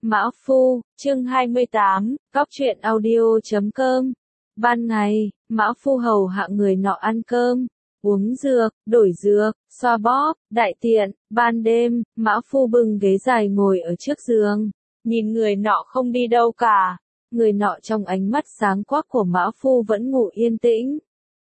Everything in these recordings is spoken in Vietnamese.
Mã Phu, chương 28, Góc truyện audio.com. Ban ngày, Mã Phu hầu hạ người nọ ăn cơm, uống dược, đổi dược, xoa bóp, đại tiện. Ban đêm, Mã Phu bưng ghế dài ngồi ở trước giường, nhìn người nọ không đi đâu cả. Người nọ trong ánh mắt sáng quắc của Mã Phu vẫn ngủ yên tĩnh.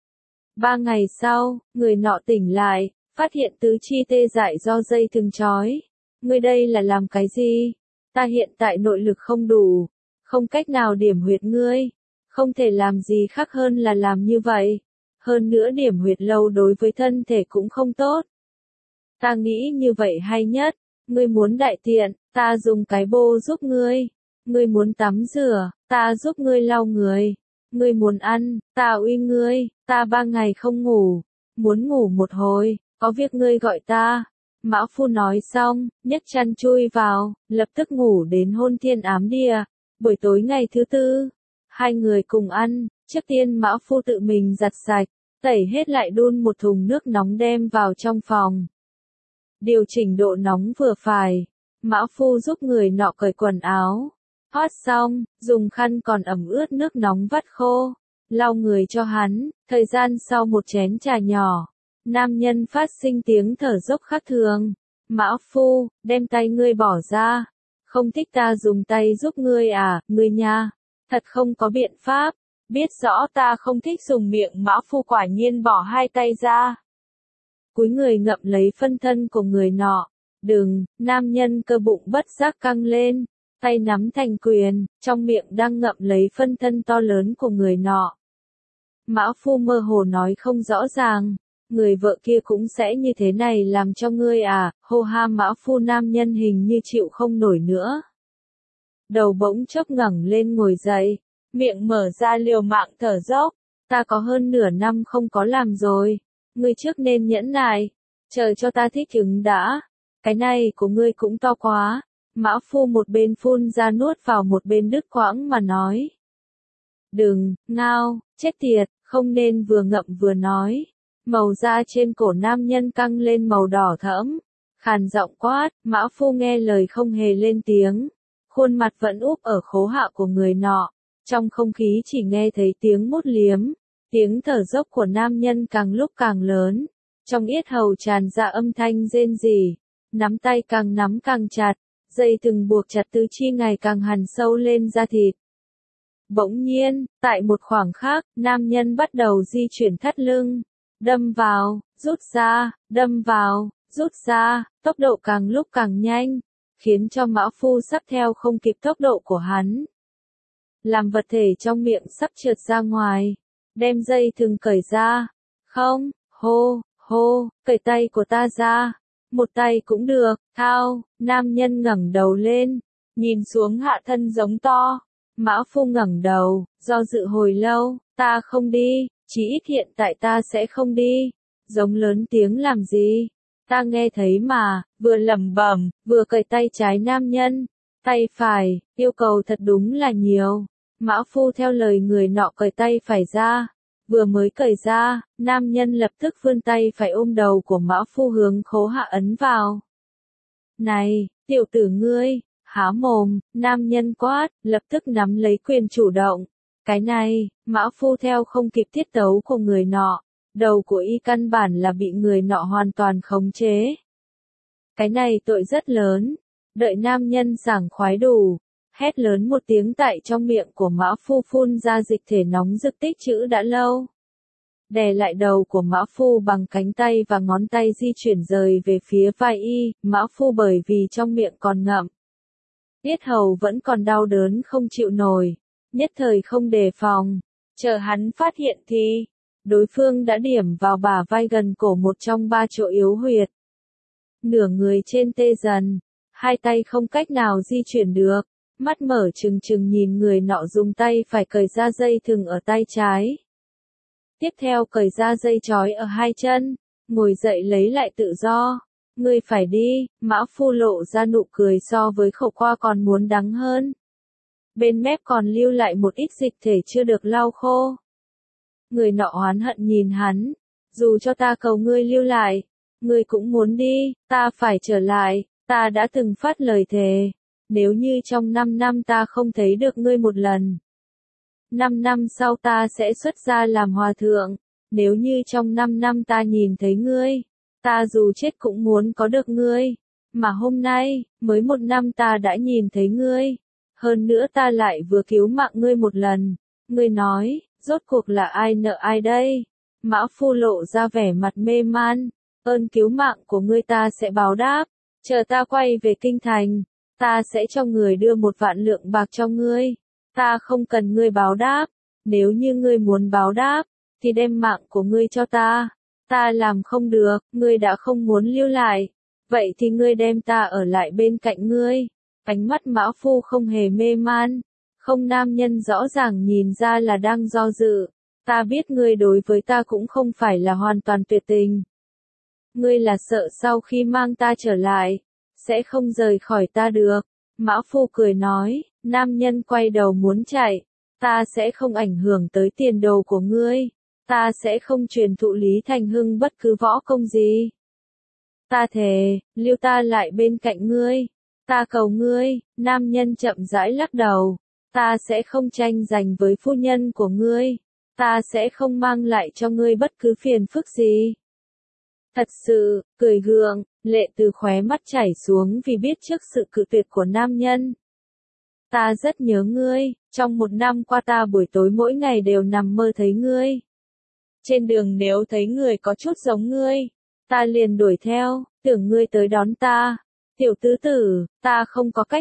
3 ngày sau, người nọ tỉnh lại, phát hiện tứ chi tê dại do dây thừng trói. Ngươi đây là làm cái gì? Ta hiện tại nội lực không đủ, không cách nào điểm huyệt ngươi, không thể làm gì khác hơn là làm như vậy. Hơn nữa điểm huyệt lâu đối với thân thể cũng không tốt. Ta nghĩ như vậy hay nhất, ngươi muốn đại tiện, ta dùng cái bô giúp ngươi. Ngươi muốn tắm rửa, ta giúp ngươi lau người. Ngươi muốn ăn, ta uy ngươi, ta 3 ngày không ngủ, muốn ngủ một hồi, có việc ngươi gọi ta. Mã Phu nói xong, nhấc chăn chui vào, lập tức ngủ đến hôn thiên ám địa. Buổi tối ngày thứ tư, hai người cùng ăn, trước tiên Mã Phu tự mình giặt sạch, tẩy hết lại đun một thùng nước nóng đem vào trong phòng. Điều chỉnh độ nóng vừa phải, Mã Phu giúp người nọ cởi quần áo. Hót xong, dùng khăn còn ẩm ướt nước nóng vắt khô, lau người cho hắn. Thời gian sau một chén trà nhỏ, nam nhân phát sinh tiếng thở dốc khác thường. Mã Phu, đem tay ngươi bỏ ra. Không thích ta dùng tay giúp ngươi à, ngươi nha. Thật không có biện pháp. Biết rõ ta không thích dùng miệng. Mã Phu quả nhiên bỏ hai tay ra. Cúi người ngậm lấy phân thân của người nọ. Đừng, nam nhân cơ bụng bất giác căng lên. Tay nắm thành quyền, trong miệng đang ngậm lấy phân thân to lớn của người nọ. Mã Phu mơ hồ nói không rõ ràng. Người vợ kia cũng sẽ như thế này làm cho ngươi à, hô ha. Mã Phu nam nhân hình như chịu không nổi nữa. Đầu bỗng chốc ngẩng lên ngồi dậy, miệng mở ra liều mạng thở dốc. Ta có hơn nửa năm không có làm rồi, ngươi trước nên nhẫn nại, chờ cho ta thích ứng đã. Cái này của ngươi cũng to quá. Mã Phu một bên phun ra nuốt vào một bên đứt quãng mà nói. Đừng, ngao, chết tiệt, không nên vừa ngậm vừa nói. Màu da trên cổ nam nhân căng lên màu đỏ thẫm, khàn giọng quát. Mã Phu nghe lời không hề lên tiếng, khuôn mặt vẫn úp ở khố hạ của người nọ. Trong không khí chỉ nghe thấy tiếng mút liếm, tiếng thở dốc của nam nhân càng lúc càng lớn, trong yết hầu tràn ra âm thanh rên rỉ, nắm tay càng nắm càng chặt, dây thừng buộc chặt tứ chi ngày càng hằn sâu lên da thịt. Bỗng nhiên, tại một khoảng khắc, nam nhân bắt đầu di chuyển thắt lưng, đâm vào, rút ra, đâm vào, rút ra, tốc độ càng lúc càng nhanh, khiến cho Mã Phu sắp theo không kịp tốc độ của hắn. Làm vật thể trong miệng sắp trượt ra ngoài, đem dây thừng cởi ra. Không, hô, hô, cởi tay của ta ra. Một tay cũng được, thao. Nam nhân ngẩng đầu lên, nhìn xuống hạ thân giống to. Mã Phu ngẩng đầu, do dự hồi lâu. Ta không đi, chỉ ít hiện tại ta sẽ không đi. Giống lớn tiếng làm gì? Ta nghe thấy mà. Vừa lẩm bẩm, vừa cởi tay trái nam nhân. Tay phải, yêu cầu thật đúng là nhiều. Mã Phu theo lời người nọ cởi tay phải ra. Vừa mới cởi ra, nam nhân lập tức vươn tay phải ôm đầu của Mã Phu hướng khố hạ ấn vào. Này, tiểu tử ngươi, há mồm, nam nhân quát, lập tức nắm lấy quyền chủ động. Cái này, Mã Phu theo không kịp tiết tấu của người nọ, đầu của y căn bản là bị người nọ hoàn toàn khống chế. Cái này tội rất lớn. Đợi nam nhân sảng khoái đủ, hét lớn một tiếng tại trong miệng của Mã Phu phun ra dịch thể nóng rực tích trữ đã lâu. Đè lại đầu của Mã Phu bằng cánh tay và ngón tay di chuyển rời về phía vai y. Mã Phu bởi vì trong miệng còn ngậm, yết hầu vẫn còn đau đớn không chịu nổi, nhất thời không đề phòng. Chờ hắn phát hiện thì, đối phương đã điểm vào bả vai gần cổ một trong 3 chỗ yếu huyệt. Nửa người trên tê dần, hai tay không cách nào di chuyển được, mắt mở trừng trừng nhìn người nọ dùng tay phải cởi ra dây thừng ở tay trái. Tiếp theo cởi ra dây trói ở hai chân, ngồi dậy lấy lại tự do. Ngươi phải đi. Mã Phu lộ ra nụ cười so với khổ qua còn muốn đắng hơn. Bên mép còn lưu lại một ít dịch thể chưa được lau khô. Người nọ oán hận nhìn hắn. Dù cho ta cầu ngươi lưu lại, ngươi cũng muốn đi. Ta phải trở lại, ta đã từng phát lời thề. nếu như trong 5 năm ta không thấy được ngươi một lần. 5 năm sau ta sẽ xuất gia làm hòa thượng, nếu như trong 5 năm ta nhìn thấy ngươi, ta dù chết cũng muốn có được ngươi, mà hôm nay, mới 1 năm ta đã nhìn thấy ngươi, hơn nữa ta lại vừa cứu mạng ngươi một lần, ngươi nói, rốt cuộc là ai nợ ai đây? Mã Phu lộ ra vẻ mặt mê man, ơn cứu mạng của ngươi ta sẽ báo đáp, chờ ta quay về kinh thành, ta sẽ cho người đưa 1 vạn lượng bạc cho ngươi, ta không cần ngươi báo đáp, nếu như ngươi muốn báo đáp, thì đem mạng của ngươi cho ta làm không được, ngươi đã không muốn lưu lại, vậy thì ngươi đem ta ở lại bên cạnh ngươi. Ánh mắt Mã Phu không hề mê man, không, nam nhân rõ ràng nhìn ra là đang do dự. Ta biết ngươi đối với ta cũng không phải là hoàn toàn tuyệt tình. Ngươi là sợ sau khi mang ta trở lại, sẽ không rời khỏi ta được. Mã Phu cười nói, nam nhân quay đầu muốn chạy, ta sẽ không ảnh hưởng tới tiền đồ của ngươi, ta sẽ không truyền thụ Lý Thành Hưng bất cứ võ công gì. Ta thề, lưu ta lại bên cạnh ngươi, ta cầu ngươi. Nam nhân chậm rãi lắc đầu, ta sẽ không tranh giành với phu nhân của ngươi, ta sẽ không mang lại cho ngươi bất cứ phiền phức gì. Thật sự, cười gượng, lệ từ khóe mắt chảy xuống vì biết trước sự cự tuyệt của nam nhân. Ta rất nhớ ngươi, trong 1 năm qua ta buổi tối mỗi ngày đều nằm mơ thấy ngươi. Trên đường nếu thấy người có chút giống ngươi, ta liền đuổi theo, tưởng ngươi tới đón ta. Tiểu tứ tử, ta không có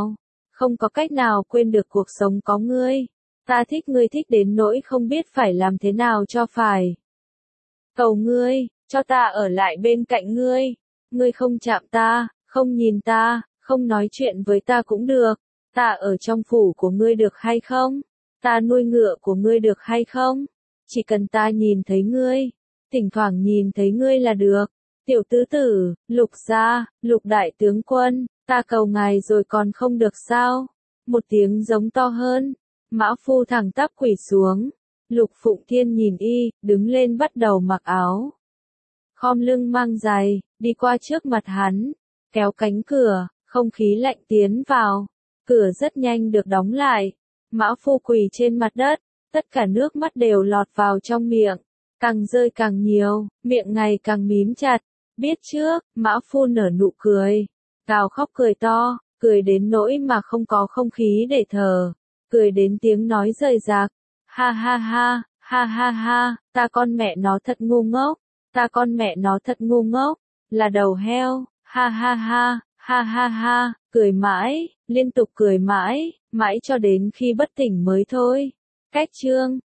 cách nào quên được cuộc sống có ngươi. Ta thích ngươi thích đến nỗi không biết phải làm thế nào cho phải. Cầu ngươi, cho ta ở lại bên cạnh ngươi. Ngươi không chạm ta, không nhìn ta, không nói chuyện với ta cũng được. Ta ở trong phủ của ngươi được hay không? Ta nuôi ngựa của ngươi được hay không? Chỉ cần ta nhìn thấy ngươi, thỉnh thoảng nhìn thấy ngươi là được. Tiểu tứ tử, Lục gia, Lục đại tướng quân, ta cầu ngài rồi còn không được sao? Một tiếng giống to hơn, Mã Phu thẳng tắp quỳ xuống. Lục Phụng Thiên nhìn y, đứng lên bắt đầu mặc áo. Khom lưng mang giày, đi qua trước mặt hắn, kéo cánh cửa, không khí lạnh tiến vào. Cửa rất nhanh được đóng lại. Mã Phu quỳ trên mặt đất, tất cả nước mắt đều lọt vào trong miệng, càng rơi càng nhiều, miệng ngày càng mím chặt. Biết trước, Mã Phu nở nụ cười, gào khóc cười to, cười đến nỗi mà không có không khí để thở, cười đến tiếng nói rời rạc. Ha ha ha, ha ha ha, ta con mẹ nó thật ngu ngốc, ta con mẹ nó thật ngu ngốc, là đầu heo, ha ha ha, ha ha ha, cười mãi, liên tục cười mãi, mãi cho đến khi bất tỉnh mới thôi. Cách chương